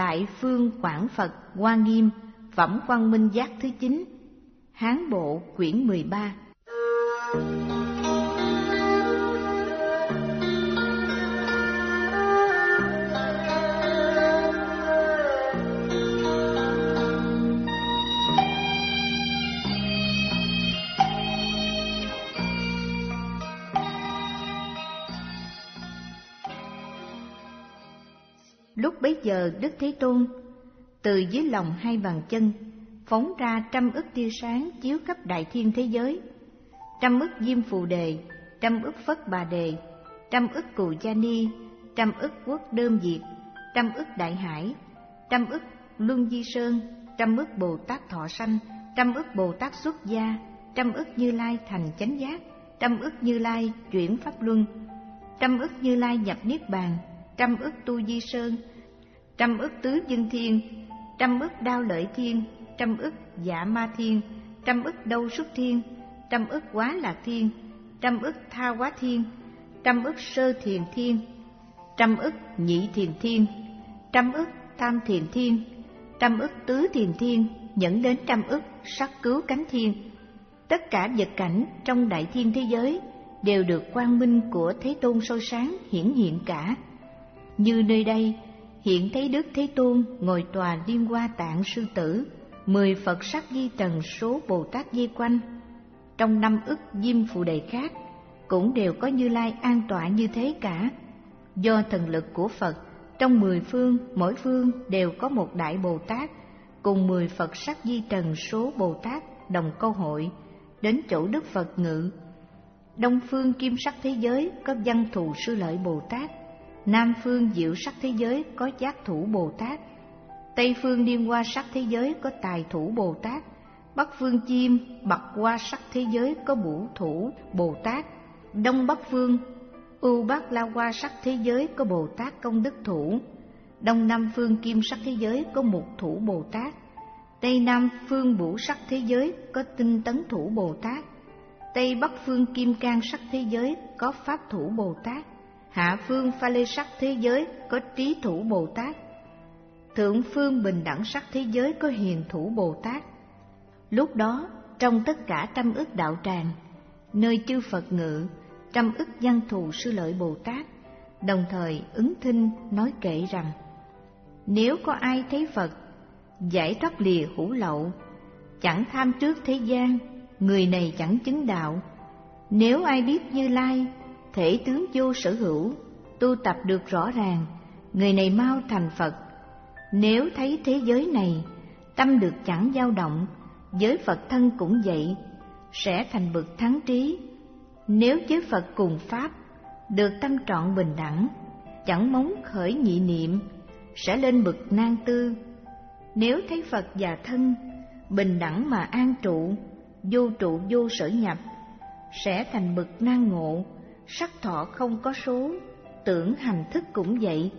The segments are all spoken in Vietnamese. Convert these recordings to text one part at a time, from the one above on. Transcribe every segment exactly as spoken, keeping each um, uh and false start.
Đại Phương Quảng Phật Hoa Nghiêm Phẩm Quang Minh Giác thứ chín, Hán Bộ quyển mười ba. Lúc bấy giờ Đức Thế Tôn từ dưới lòng hai bàn chân phóng ra trăm ức tia sáng chiếu khắp đại thiên thế giới, trăm ức Diêm Phù Đề, trăm ức Phất Bà Đề, trăm ức Cù Gia Ni, trăm ức Quốc Đơm Diệt, trăm ức Đại Hải, trăm ức Luân Di Sơn, trăm ức Bồ Tát Thọ Sanh, trăm ức Bồ Tát Xuất Gia, trăm ức Như Lai thành chánh giác, trăm ức Như Lai chuyển pháp luân, trăm ức Như Lai nhập niết bàn, trăm ức Tu Di Sơn, trăm ức Tứ Dân Thiên, trăm ức Đao Lợi Thiên, trăm ức Dạ Ma Thiên, trăm ức Đâu Xuất Thiên, trăm ức Quá Lạc Thiên, trăm ức Tha Quá Thiên, trăm ức Sơ Thiền Thiên, trăm ức Nhị Thiền Thiên, trăm ức Tam Thiền Thiên, trăm ức Tứ Thiền Thiên, dẫn đến trăm ức Sắc Cứu Cánh Thiên. Tất cả vật cảnh trong đại thiên thế giới đều được quang minh của Thế Tôn soi sáng hiển hiện cả. Như nơi đây hiện thấy Đức Thế Tôn ngồi tòa Liên Hoa Tạng Sư Tử, mười Phật sắc di trần số Bồ Tát vây quanh. Trong năm ức Diêm Phù Đề khác cũng đều có Như Lai an tọa như thế cả. Do thần lực của Phật, trong mười phương mỗi phương đều có một đại Bồ Tát cùng mười Phật sắc di trần số Bồ Tát đồng câu hội đến chỗ Đức Phật ngự. Đông phương kim sắc thế giới có Văn Thù Sư Lợi Bồ Tát, Nam phương diệu sắc thế giới có Giác Thủ Bồ Tát, Tây phương Liên Hoa sắc thế giới có Tài Thủ Bồ Tát, Bắc phương chim Bạc Hoa sắc thế giới có Bủ Thủ Bồ Tát, Đông Bắc phương Ưu Bát La Hoa sắc thế giới có Bồ Tát Công Đức Thủ, Đông Nam phương kim sắc thế giới có Mục Thủ Bồ Tát, Tây Nam phương Vũ sắc thế giới có Tinh Tấn Thủ Bồ Tát, Tây Bắc phương Kim Cang sắc thế giới có Pháp Thủ Bồ Tát, Hạ phương Pha Lê sắc thế giới có Trí Thủ Bồ Tát, Thượng phương Bình Đẳng sắc thế giới có Hiền Thủ Bồ Tát. Lúc đó trong tất cả trăm ức đạo tràng nơi chư Phật ngự, trăm ức Văn Thù Sư Lợi Bồ Tát đồng thời ứng thinh nói kệ rằng: nếu có ai thấy Phật giải thoát lìa hữu lậu, chẳng tham trước thế gian, người này chẳng chứng đạo. Nếu ai biết Như Lai thể tướng vô sở hữu, tu tập được rõ ràng, người này mau thành Phật. Nếu thấy thế giới này tâm được chẳng dao động, giới Phật thân cũng vậy, sẽ thành bậc thắng trí. Nếu giới Phật cùng Pháp được tâm trọn bình đẳng, chẳng móng khởi nhị niệm, sẽ lên bậc nan tư. Nếu thấy Phật và thân bình đẳng mà an trụ, vô trụ vô sở nhập, sẽ thành bậc nan ngộ. Sắc thọ không có số, tưởng hành thức cũng vậy.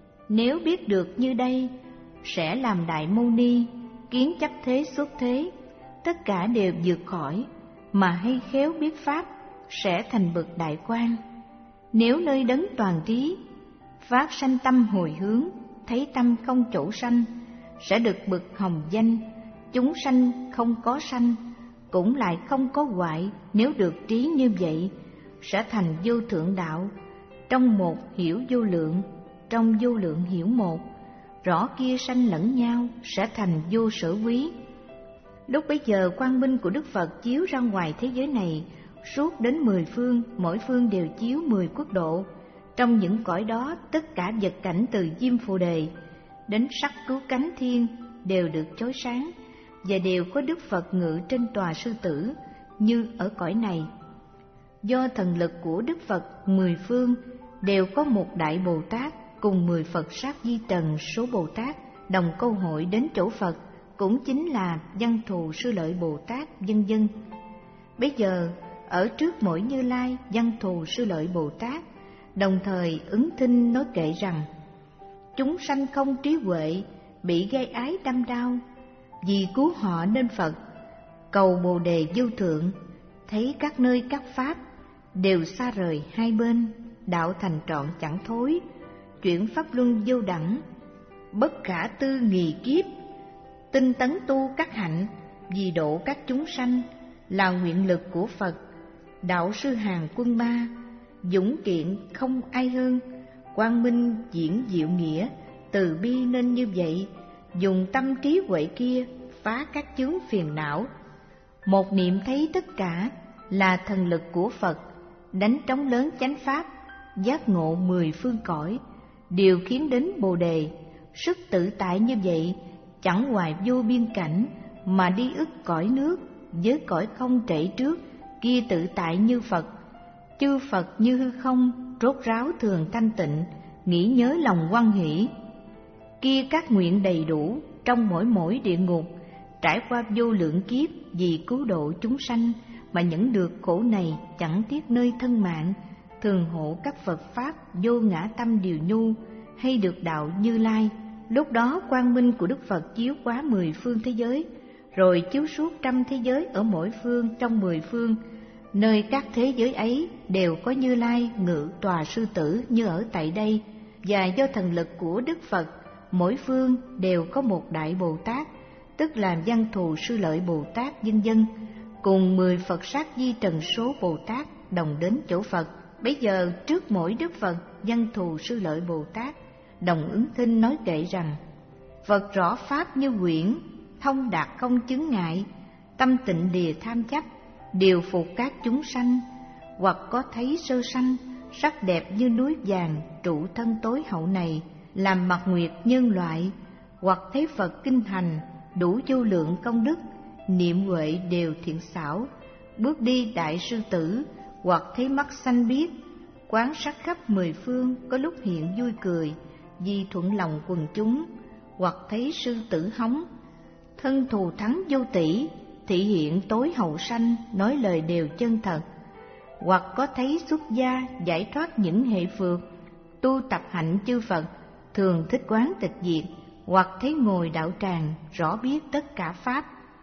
Nếu biết được như đây, sẽ làm đại mâu ni, kiến chấp thế xuất thế, tất cả đều vượt khỏi, mà hay khéo biết Pháp, sẽ thành bậc đại quan. Nếu nơi đấng toàn trí, phát sanh tâm hồi hướng, thấy tâm không chỗ sanh, sẽ được bậc hồng danh. Chúng sanh không có sanh, cũng lại không có hoại. Nếu được trí như vậy, sẽ thành vô thượng đạo. Trong một hiểu vô lượng, trong vô lượng hiểu một, rõ kia sanh lẫn nhau, sẽ thành vô sở quý. Lúc bấy giờ quang minh của Đức Phật chiếu ra ngoài thế giới này, suốt đến mười phương, mỗi phương đều chiếu mười quốc độ. Trong những cõi đó, tất cả vật cảnh từ Diêm Phù Đề đến Sắc Cứu Cánh Thiên đều được chói sáng, và đều có Đức Phật ngự trên tòa sư tử như ở cõi này. Do thần lực của Đức Phật, mười phương đều có một đại Bồ Tát cùng mười Phật sát di trần số Bồ Tát đồng câu hội đến chỗ Phật, cũng chính là Văn Thù Sư Lợi Bồ Tát, vân vân. Bây giờ ở trước mỗi Như Lai, Văn Thù Sư Lợi Bồ Tát đồng thời ứng thinh nói kệ rằng: chúng sanh không trí huệ, bị gây ái đâm đau, vì cứu họ nên Phật cầu Bồ Đề vô thượng. Thấy các nơi các pháp đều xa rời hai bên, đạo thành trọn chẳng thối, chuyển pháp luân vô đẳng. bất khả tư nghì kiếp, tinh tấn tu các hạnh, vì độ các chúng sanh, là nguyện lực của Phật. Đạo sư hàng quân ba, dũng kiện không ai hơn, quang minh diễn diệu nghĩa, từ bi nên như vậy, dùng tâm trí huệ kia phá các chướng phiền não. Một niệm thấy tất cả là thần lực của Phật, đánh trống lớn chánh pháp, giác ngộ mười phương cõi, điều khiến đến Bồ đề. Sức tự tại như vậy, chẳng hoài vô biên cảnh, mà đi ức cõi nước, với cõi không trễ trước, kia tự tại như Phật. Chư Phật như hư không, rốt ráo thường thanh tịnh, nghĩ nhớ lòng hoan hỷ. Kia các nguyện đầy đủ, trong mỗi mỗi địa ngục, trải qua vô lượng kiếp vì cứu độ chúng sanh, mà những được khổ này chẳng tiếc nơi thân mạng, thường hộ các Phật Pháp vô ngã tâm điều nhu, hay được đạo Như Lai. Lúc đó quang minh của Đức Phật chiếu quá mười phương thế giới, rồi chiếu suốt trăm thế giới ở mỗi phương trong mười phương. Nơi các thế giới ấy đều có Như Lai ngự tòa sư tử như ở tại đây, và do thần lực của Đức Phật, mỗi phương đều có một Đại Bồ Tát, tức là Văn Thù Sư Lợi Bồ Tát vân vân, cùng mười Phật Sát Di Trần Số Bồ Tát đồng đến chỗ Phật. Bấy giờ trước mỗi Đức Phật, Văn Thù Sư Lợi Bồ Tát đồng ứng thinh nói kệ rằng: Phật rõ pháp như quyển, thông đạt không chứng ngại, tâm tịnh lìa tham chấp, điều phục các chúng sanh. Hoặc có thấy sơ sanh, sắc đẹp như núi vàng, trụ thân tối hậu này, làm mặt nguyệt nhân loại. Hoặc thấy Phật kinh hành, đủ vô lượng công đức, niệm huệ đều thiện xảo, bước đi đại sư tử. Hoặc thấy mắt xanh biếc, quán sát khắp mười phương, có lúc hiện vui cười, vì thuận lòng quần chúng. Hoặc thấy sư tử hóng, thân thù thắng vô tỷ, thị hiện tối hậu sanh, nói lời đều chân thật. Hoặc có thấy xuất gia giải thoát những hệ phược, tu tập hạnh chư Phật, thường thích quán tịch diệt. Hoặc thấy ngồi đạo tràng, rõ biết tất cả pháp,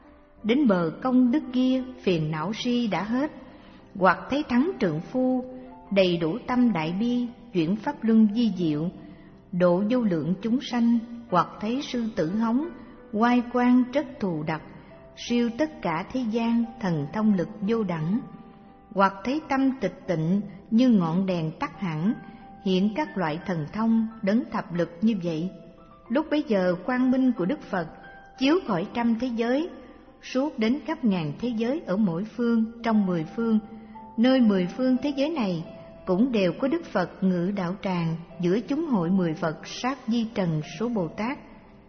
đến bờ công đức kia phiền não si đã hết. Hoặc thấy thắng trượng phu, đầy đủ tâm đại bi, chuyển pháp luân di diệu, độ vô lượng chúng sanh. Hoặc thấy sư tử hóng, oai quang rất thù đặc, siêu tất cả thế gian, thần thông lực vô đẳng. Hoặc thấy tâm tịch tịnh như ngọn đèn tắt hẳn, hiện các loại thần thông đấng thập lực như vậy. Lúc bấy giờ quang minh của Đức Phật chiếu khỏi trăm thế giới, suốt đến khắp ngàn thế giới ở mỗi phương trong mười phương. Nơi mười phương thế giới này cũng đều có Đức Phật ngự đạo tràng, giữa chúng hội mười Phật Sát Di Trần Số Bồ Tát.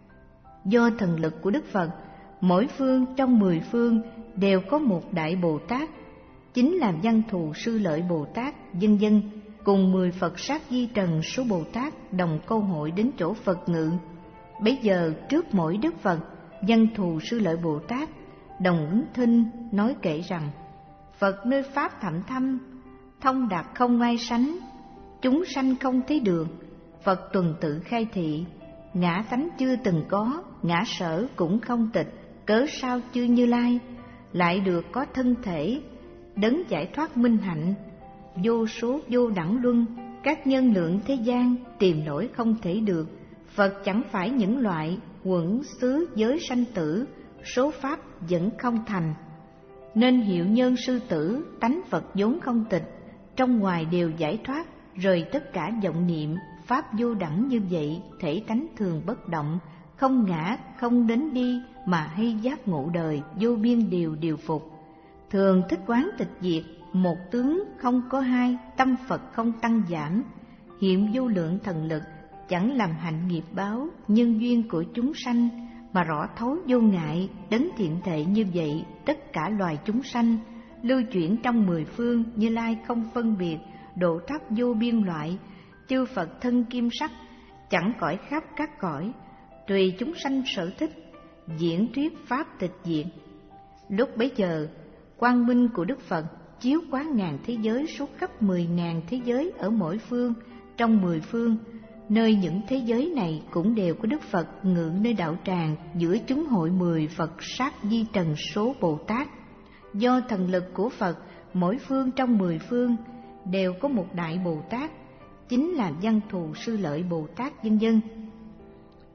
Do thần lực của Đức Phật, mỗi phương trong mười phương đều có một Đại Bồ Tát, chính là Văn Thù Sư Lợi Bồ Tát vân vân, cùng mười Phật Sát Di Trần Số Bồ Tát đồng câu hội đến chỗ Phật ngự. Bấy giờ trước mỗi Đức Phật, Văn Thù Sư Lợi Bồ Tát đồng ứng thinh nói kệ rằng: Phật nơi pháp thậm thâm, thông đạt không ai sánh, chúng sanh không thấy được. Phật tuần tự khai thị, ngã tánh chưa từng có, ngã sở cũng không tịch. Cớ sao chư Như Lai lại được có thân thể, đấng giải thoát minh hạnh, vô số vô đẳng luân, các nhân lượng thế gian tìm nổi không thể được. Phật chẳng phải những loại quẩn xứ giới sanh tử, số pháp vẫn không thành, nên hiệu nhân sư tử, tánh Phật vốn không tịch, trong ngoài đều giải thoát, rời tất cả vọng niệm. Pháp vô đẳng như vậy, thể tánh thường bất động, không ngã không đến đi, mà hay giác ngộ đời, vô biên điều điều phục. Thường thích quán tịch diệt, một tướng không có hai, tâm Phật không tăng giảm, hiện vô lượng thần lực, chẳng làm hạnh nghiệp báo, nhân duyên của chúng sanh, mà rõ thấu vô ngại, đấng thiện thệ như vậy, tất cả loài chúng sanh, lưu chuyển trong mười phương, Như Lai không phân biệt, độ thấp vô biên loại, chư Phật thân kim sắc, chẳng cõi khắp các cõi, tùy chúng sanh sở thích, diễn thuyết pháp tịch diệt. Lúc bấy giờ, quang minh của Đức Phật chiếu quá ngàn thế giới, suốt khắp mười ngàn thế giới ở mỗi phương trong mười phương. Nơi những thế giới này cũng đều có Đức Phật ngự nơi đạo tràng, giữa chúng hội mười Phật Sát Di Trần Số Bồ Tát. Do thần lực của Phật, mỗi phương trong mười phương đều có một Đại Bồ Tát, chính là Văn Thù Sư Lợi Bồ Tát vân vân.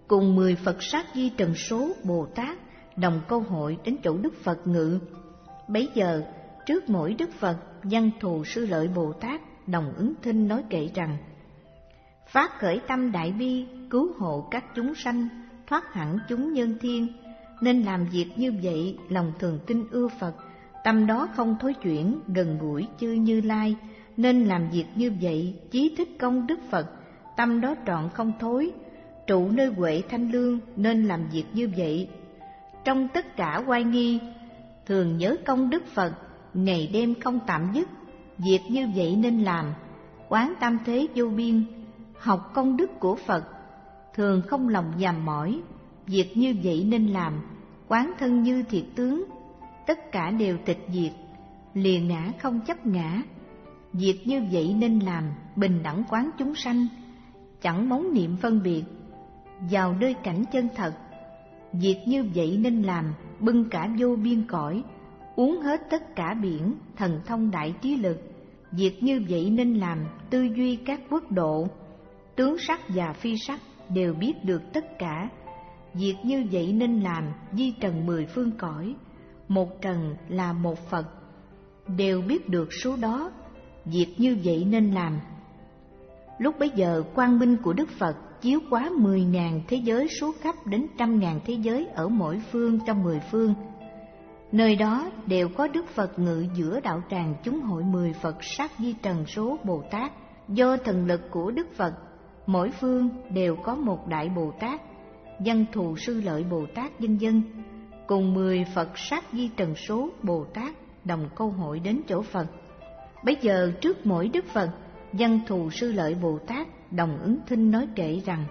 cùng mười Phật sát di trần số Bồ Tát đồng câu hội đến chỗ Đức Phật ngự. Bấy giờ trước mỗi Đức Phật, Văn Thù Sư Lợi Bồ Tát đồng ứng thinh nói kệ rằng: phát khởi tâm đại bi, cứu hộ các chúng sanh, thoát hẳn chúng nhân thiên. Nên làm việc như vậy, lòng thường tin ưa Phật, tâm đó không thối chuyển, gần gũi chư Như Lai. Nên làm việc như vậy, chí thích công Đức Phật, tâm đó trọn không thối, trụ nơi huệ thanh lương. Nên làm việc như vậy, trong tất cả oai nghi, thường nhớ công Đức Phật, ngày đêm không tạm dứt. Việc như vậy nên làm, quán tam thế vô biên, học công đức của Phật, thường không lòng dàm mỏi. Việc như vậy nên làm, quán thân như thiệt tướng, tất cả đều tịch diệt, lìa ngã không chấp ngã. Việc như vậy nên làm, bình đẳng quán chúng sanh, chẳng móng niệm phân biệt, vào nơi cảnh chân thật. Việc như vậy nên làm, bưng cả vô biên cõi, uống hết tất cả biển, thần thông đại trí lực. Việc như vậy nên làm, tư duy các quốc độ, tướng sắc và phi sắc đều biết được tất cả. Việc như vậy nên làm, di trần mười phương cõi, một trần là một Phật, đều biết được số đó. Việc như vậy nên làm. Lúc bấy giờ quang minh của Đức Phật chiếu quá mười ngàn thế giới số khắp đến trăm ngàn thế giới ở mỗi phương trong mười phương. Nơi đó đều có Đức Phật ngự giữa đạo tràng chúng hội mười Phật sát di trần số Bồ Tát. Do thần lực của Đức Phật, mỗi phương đều có một Đại Bồ Tát, Văn Thù Sư Lợi Bồ Tát vân vân, cùng mười Phật sát di trần số Bồ Tát đồng câu hội đến chỗ Phật. Bấy giờ trước mỗi Đức Phật, Văn Thù Sư Lợi Bồ Tát đồng ứng thinh nói kệ rằng: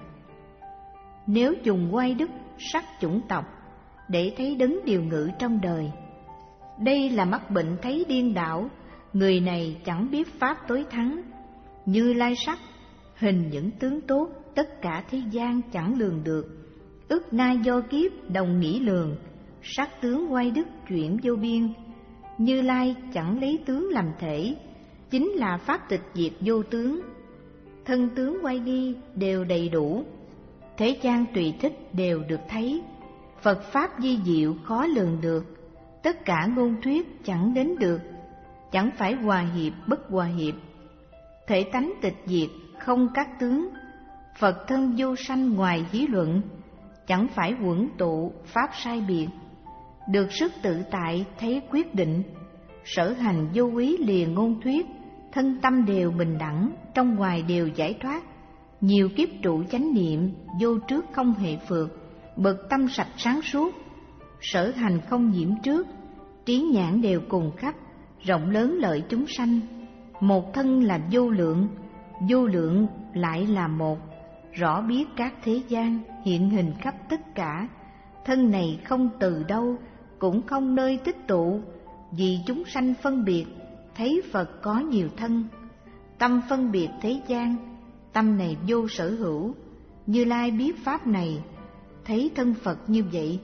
nếu dùng oai đức sắc chủng tộc để thấy đấng điều ngự trong đời, đây là mắc bệnh thấy điên đảo, người này chẳng biết pháp tối thắng. Như Lai sắc hình những tướng tốt, tất cả thế gian chẳng lường được, ức na do kiếp đồng nghĩ lường, sắc tướng oai đức chuyển vô biên. Như Lai chẳng lấy tướng làm thể, chính là pháp tịch diệt vô tướng. Thân tướng oai nghi đều đầy đủ, thế gian tùy thích đều được thấy. Phật pháp di diệu khó lường được, tất cả ngôn thuyết chẳng đến được. Chẳng phải hòa hiệp bất hòa hiệp, thể tánh tịch diệt không các tướng. Phật thân vô sanh ngoài hí luận, chẳng phải quẩn tụ pháp sai biệt. Được sức tự tại thấy quyết định, sở hành vô úy liền ngôn thuyết. Thân tâm đều bình đẳng, trong ngoài đều giải thoát. Nhiều kiếp trụ chánh niệm, vô trước không hề phượt, bậc tâm sạch sáng suốt. Sở hành không nhiễm trước, trí nhãn đều cùng khắp, rộng lớn lợi chúng sanh. Một thân là vô lượng, vô lượng lại là một, rõ biết các thế gian, hiện hình khắp tất cả. Thân này không từ đâu, cũng không nơi tích tụ, vì chúng sanh phân biệt, thấy Phật có nhiều thân. Tâm phân biệt thế gian, tâm này vô sở hữu. Như Lai biết pháp này, thấy thân Phật như vậy.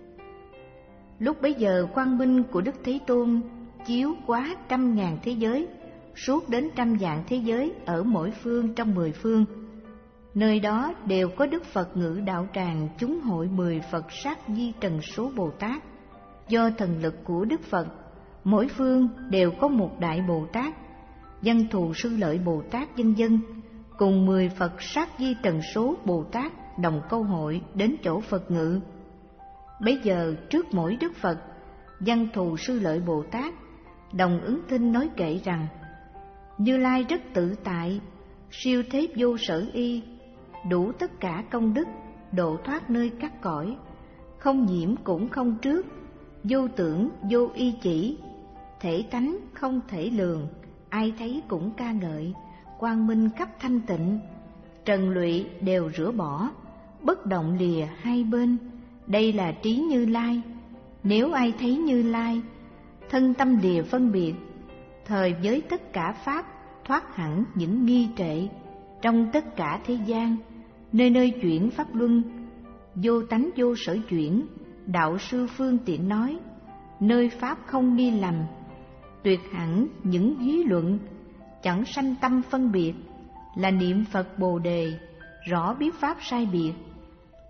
Lúc bấy giờ quang minh của Đức Thế Tôn chiếu quá trăm ngàn thế giới, suốt đến trăm vạn thế giới ở mỗi phương trong mười phương. Nơi đó đều có Đức Phật ngự đạo tràng chúng hội mười Phật sát di trần số Bồ Tát. Do thần lực của Đức Phật, mỗi phương đều có một Đại Bồ Tát, Văn Thù Sư Lợi Bồ Tát vân vân, cùng mười Phật sát di trần số Bồ Tát đồng câu hội đến chỗ Phật ngự. Bấy giờ trước mỗi Đức Phật, Văn Thù Sư Lợi Bồ Tát đồng ứng thinh nói kệ rằng: Như Lai rất tự tại, siêu thế vô sở y, đủ tất cả công đức, độ thoát nơi các cõi, không nhiễm cũng không trước, vô tưởng vô y chỉ, thể tánh không thể lường, ai thấy cũng ca ngợi, quang minh khắp thanh tịnh, trần lụy đều rửa bỏ, bất động lìa hai bên. Đây là trí Như Lai. Nếu ai thấy Như Lai, thân tâm lìa phân biệt, thời với tất cả pháp thoát hẳn những nghi trệ. Trong tất cả thế gian, nơi nơi chuyển pháp luân, vô tánh vô sở chuyển, đạo sư phương tiện nói, nơi pháp không nghi lầm, tuyệt hẳn những lý luận, chẳng sanh tâm phân biệt, là niệm Phật Bồ Đề, rõ biết pháp sai biệt.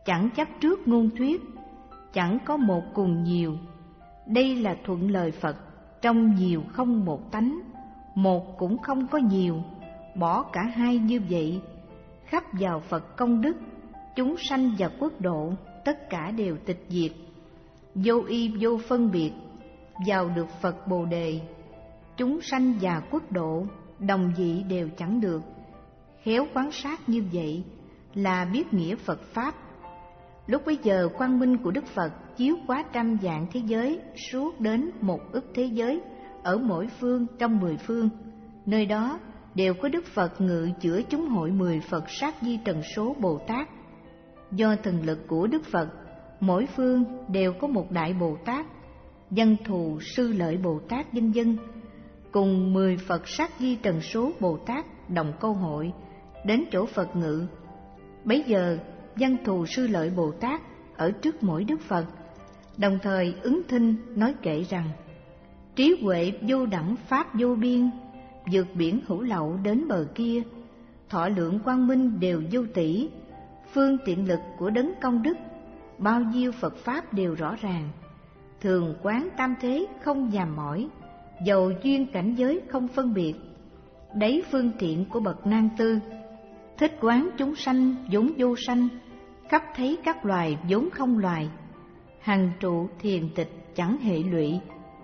chẳng chấp trước ngôn thuyết, chẳng có một cùng nhiều. Đây là thuận lời Phật, trong nhiều không một tánh, một cũng không có nhiều, bỏ cả hai như vậy. Khắp vào Phật công đức, chúng sanh và quốc độ, tất cả đều tịch diệt. Vô y vô phân biệt, vào được Phật Bồ Đề, chúng sanh và quốc độ, đồng vị đều chẳng được. Khéo quan sát như vậy là biết nghĩa Phật Pháp. Lúc bấy giờ quang minh của Đức Phật chiếu quá trăm vạn thế giới, suốt đến một ức thế giới, ở mỗi phương trong mười phương. Nơi đó đều có Đức Phật ngự chữa chúng hội mười Phật Sát Di Trần Số Bồ Tát. Do thần lực của Đức Phật, mỗi phương đều có một Đại Bồ Tát, Văn Thù Sư Lợi Bồ Tát vân vân, cùng mười Phật Sát Di Trần Số Bồ Tát đồng câu hội đến chỗ Phật ngự. Bấy giờ Văn Thù Sư Lợi Bồ Tát ở trước mỗi Đức Phật, đồng thời ứng thinh nói kệ rằng: trí huệ vô đẳng pháp vô biên, vượt biển hữu lậu đến bờ kia, thọ lượng quang minh đều vô tỷ, phương tiện lực của đấng công đức, bao nhiêu Phật Pháp đều rõ ràng, thường quán tam thế không nhàm mỏi, dầu duyên cảnh giới không phân biệt. Đấy phương tiện của bậc nan tư, thích quán chúng sanh vốn vô sanh, khắp thấy các loài vốn không loài, hằng trụ thiền tịch chẳng hệ lụy.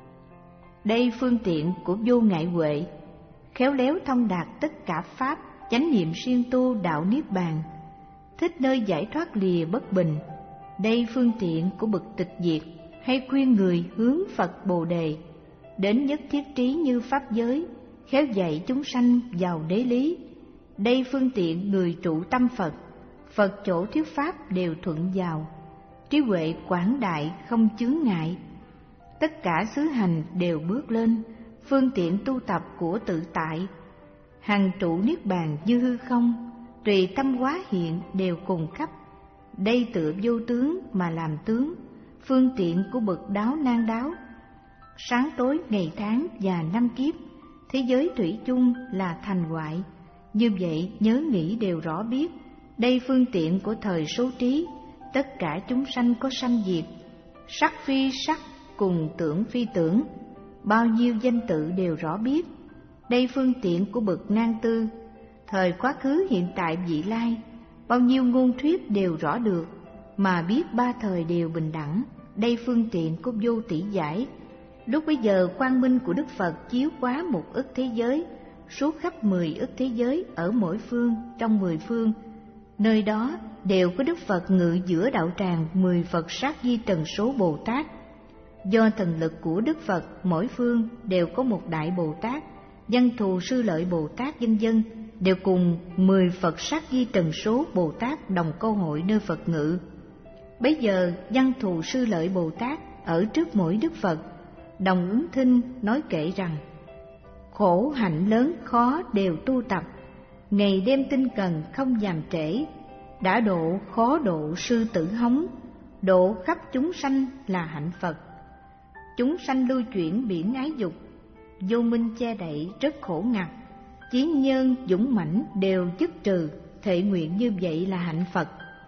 Đây phương tiện của vô ngại huệ, khéo léo thông đạt tất cả pháp, chánh niệm siêng tu đạo niết bàn, thích nơi giải thoát lìa bất bình. Đây phương tiện của bậc tịch diệt, hay khuyên người hướng Phật Bồ Đề, đến nhất thiết trí như pháp giới, khéo dạy chúng sanh vào đế lý. Đây phương tiện người trụ tâm Phật, Phật chỗ thuyết pháp đều thuận vào, trí huệ quảng đại không chướng ngại. Tất cả xứ hành đều bước lên, phương tiện tu tập của tự tại, hằng trụ niết bàn như hư không, tùy tâm hóa hiện đều cùng khắp. Đây tựa vô tướng mà làm tướng, phương tiện của bậc đáo nan đáo, sáng tối ngày tháng và năm kiếp, thế giới thủy chung là thành hoại. Như vậy nhớ nghĩ đều rõ biết. Đây phương tiện của thời số trí, tất cả chúng sanh có sanh diệt, sắc phi sắc cùng tưởng phi tưởng, bao nhiêu danh tự đều rõ biết. Đây phương tiện của bậc nan tư, thời quá khứ hiện tại vị lai, bao nhiêu ngôn thuyết đều rõ được, mà biết ba thời đều bình đẳng. Đây phương tiện của vô tỷ giải. Lúc bấy giờ quang minh của Đức Phật chiếu quá một ức thế giới, suốt khắp mười ức thế giới, ở mỗi phương trong mười phương. Nơi đó đều có Đức Phật ngự giữa đạo tràng mười Phật Sát Di Trần Số Bồ Tát. Do thần lực của Đức Phật, mỗi phương đều có một Đại Bồ Tát, Văn Thù Sư Lợi Bồ Tát vân vân, đều cùng mười Phật Sát Di Trần Số Bồ Tát đồng câu hội nơi Phật ngự. Bấy giờ Văn Thù Sư Lợi Bồ Tát ở trước mỗi Đức Phật, đồng ứng thinh nói kệ rằng: khổ hạnh lớn khó đều tu tập, ngày đêm tinh cần không dàm trễ, đã độ khó độ sư tử hống, độ khắp chúng sanh là hạnh Phật. Chúng sanh lưu chuyển biển ái dục, vô minh che đậy rất khổ ngặt, chí nhân dũng mãnh đều dứt trừ, thệ nguyện như vậy là hạnh Phật.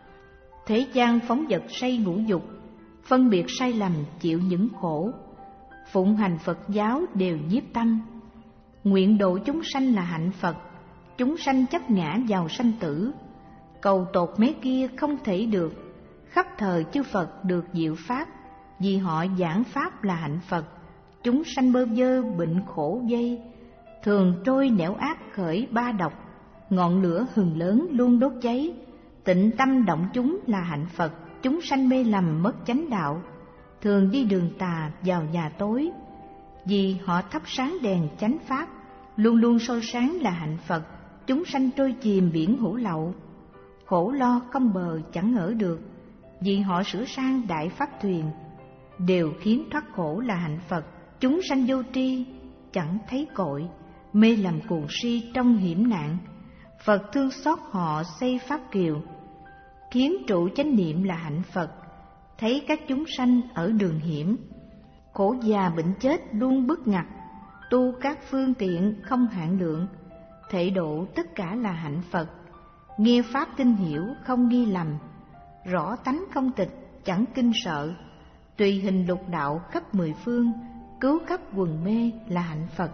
Thế gian phóng dật say ngũ dục, phân biệt sai lầm chịu những khổ, phụng hành Phật giáo đều nhiếp tâm, nguyện độ chúng sanh là hạnh Phật. Chúng sanh chấp ngã vào sanh tử, cầu tột mé kia không thể được, khắp thời chư Phật được diệu pháp, vì họ giảng pháp là hạnh Phật. Chúng sanh bơ vơ bệnh khổ dây, thường trôi nẻo ác khởi ba độc, ngọn lửa hừng lớn luôn đốt cháy, tịnh tâm động chúng là hạnh Phật. Chúng sanh mê lầm mất chánh đạo, thường đi đường tà vào nhà tối, vì họ thắp sáng đèn chánh pháp, luôn luôn soi sáng là hạnh Phật. Chúng sanh trôi chìm biển hữu lậu, khổ lo không bờ chẳng ở được, vì họ sửa sang đại pháp thuyền, đều khiến thoát khổ là hạnh Phật. Chúng sanh vô tri chẳng thấy cội, mê lầm cuồng si trong hiểm nạn, Phật thương xót họ xây pháp kiều, khiến trụ chánh niệm là hạnh Phật. Thấy các chúng sanh ở đường hiểm, khổ già bệnh chết luôn bức ngặt, tu các phương tiện không hạn lượng, thể độ tất cả là hạnh Phật. Nghe pháp tinh hiểu không nghi lầm, rõ tánh không tịch, chẳng kinh sợ, tùy hình lục đạo khắp mười phương, cứu khắp quần mê là hạnh Phật.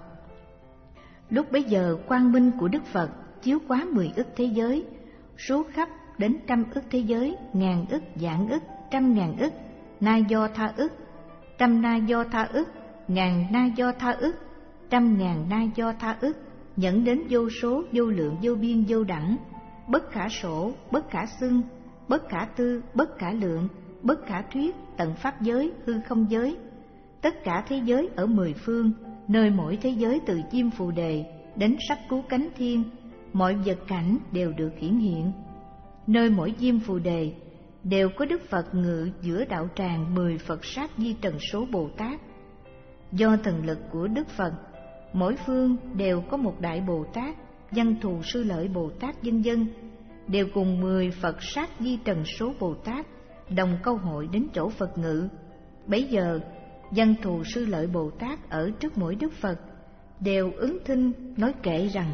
Lúc bấy giờ quang minh của Đức Phật chiếu quá mười ức thế giới, số khắp đến trăm ức thế giới, ngàn ức, vạn ức, trăm ngàn ức, na do tha ức, trăm na do tha ức, ngàn na do tha ức, trăm ngàn na do tha ức, dẫn đến vô số, vô lượng, vô biên, vô đẳng, bất khả sổ, bất khả xưng, bất khả tư, bất khả lượng, bất khả thuyết, tận pháp giới, hư không giới. Tất cả thế giới ở mười phương, nơi mỗi thế giới từ chim phù đề đến sắc cứu cánh thiên, mọi vật cảnh đều được hiển hiện. Nơi mỗi chim phù đề đều có Đức Phật ngự giữa đạo tràng mười Phật sát di trần số Bồ Tát. Do thần lực của Đức Phật, mỗi phương đều có một đại Bồ Tát, Văn Thù Sư Lợi Bồ Tát vân vân, đều cùng mười Phật sát di trần số Bồ Tát đồng câu hội đến chỗ Phật ngự. Bấy giờ Văn Thù Sư Lợi Bồ Tát ở trước mỗi Đức Phật đều ứng thinh nói kệ rằng: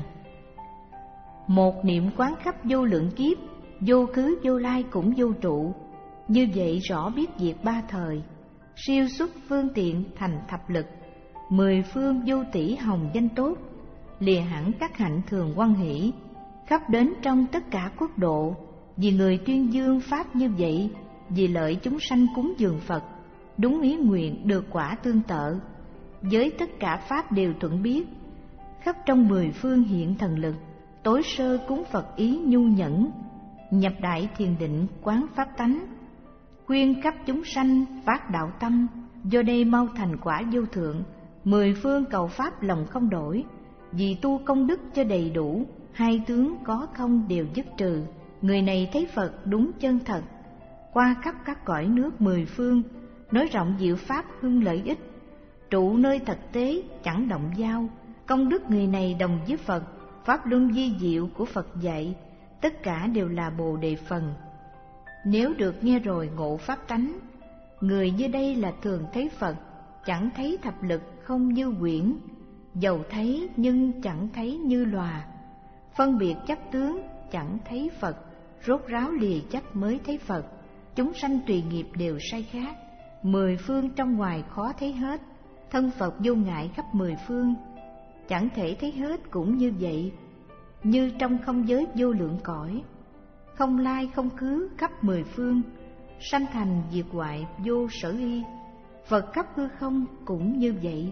một niệm quán khắp vô lượng kiếp, vô khứ vô lai cũng vô trụ, như vậy rõ biết diệt ba thời, siêu xuất phương tiện thành thập lực, mười phương vô tỷ hồng danh tốt, lìa hẳn các hạnh thường hoan hỷ, khắp đến trong tất cả quốc độ. Vì người tuyên dương pháp như vậy, vì lợi chúng sanh cúng dường Phật, đúng ý nguyện được quả tương tự, với tất cả pháp đều thuận biết, khắp trong mười phương hiện thần lực, tối sơ cúng Phật ý nhu nhẫn, nhập đại thiền định quán pháp tánh, khuyên khắp chúng sanh phát đạo tâm, do đây mau thành quả vô thượng. Mười phương cầu pháp lòng không đổi, vì tu công đức cho đầy đủ, hai tướng có không đều dứt trừ. Người này thấy Phật đúng chân thật, qua khắp các cõi nước mười phương, nói rộng diệu pháp hưng lợi ích, trụ nơi thực tế chẳng động giao. Công đức người này đồng với Phật, pháp luân vi diệu của Phật dạy, tất cả đều là bồ đề phần. Nếu được nghe rồi ngộ pháp tánh, người như đây là thường thấy Phật, chẳng thấy thập lực không như quyển, dầu thấy nhưng chẳng thấy như lòa, phân biệt chấp tướng chẳng thấy Phật, rốt ráo lìa chấp mới thấy Phật. Chúng sanh tùy nghiệp đều sai khác, mười phương trong ngoài khó thấy hết, thân Phật vô ngại khắp mười phương, chẳng thể thấy hết cũng như vậy. Như trong không giới vô lượng cõi, không lai không khứ khắp mười phương, sanh thành diệt hoại vô sở y, Phật khắp hư không cũng như vậy.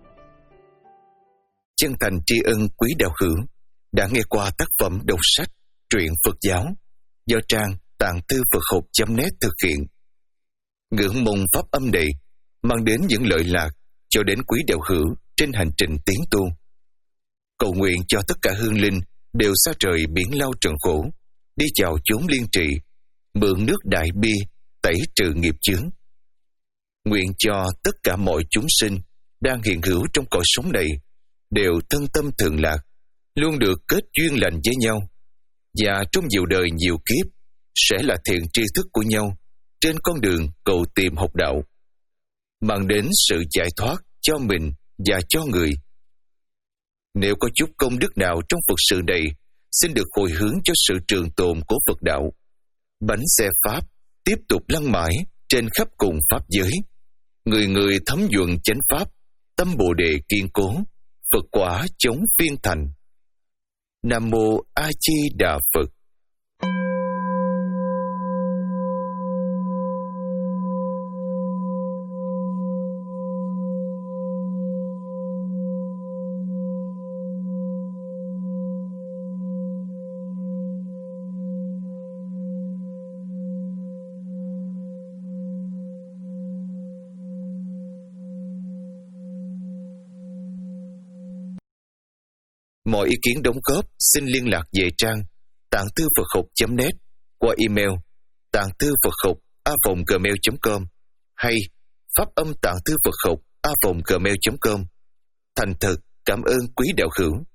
Chân thành tri ân quý đạo hữu đã nghe qua tác phẩm đọc sách truyện Phật giáo do trang tạng thư Phật học chấm net thực hiện. Ngưỡng mong pháp âm này mang đến những lợi lạc cho đến quý đạo hữu trên hành trình tiến tu. Cầu nguyện cho tất cả hương linh đều xa trời biển lao trần khổ, đi chào chốn liên trị, mượn nước đại bi tẩy trừ nghiệp chướng. Nguyện cho tất cả mọi chúng sinh đang hiện hữu trong cõi sống này đều thân tâm thường lạc, luôn được kết duyên lành với nhau, và trong nhiều đời nhiều kiếp sẽ là thiện tri thức của nhau trên con đường cầu tìm học đạo, mang đến sự giải thoát cho mình và cho người. Nếu có chút công đức nào trong Phật sự này, xin được hồi hướng cho sự trường tồn của Phật đạo. Bánh xe Pháp tiếp tục lăn mãi trên khắp cùng Pháp giới. Người người thấm nhuận chánh Pháp, tâm Bồ Đề kiên cố, Phật quả chống phiên thành. Nam Mô A Di Đà Phật. Mọi ý kiến đóng góp xin liên lạc về trang tạng thư Phật học chấm net qua email tạng thư Phật học a vòng gmail chấm com hay pháp âm tạng thư Phật học a vòng gmail chấm com. Thành thật cảm ơn quý đạo hữu.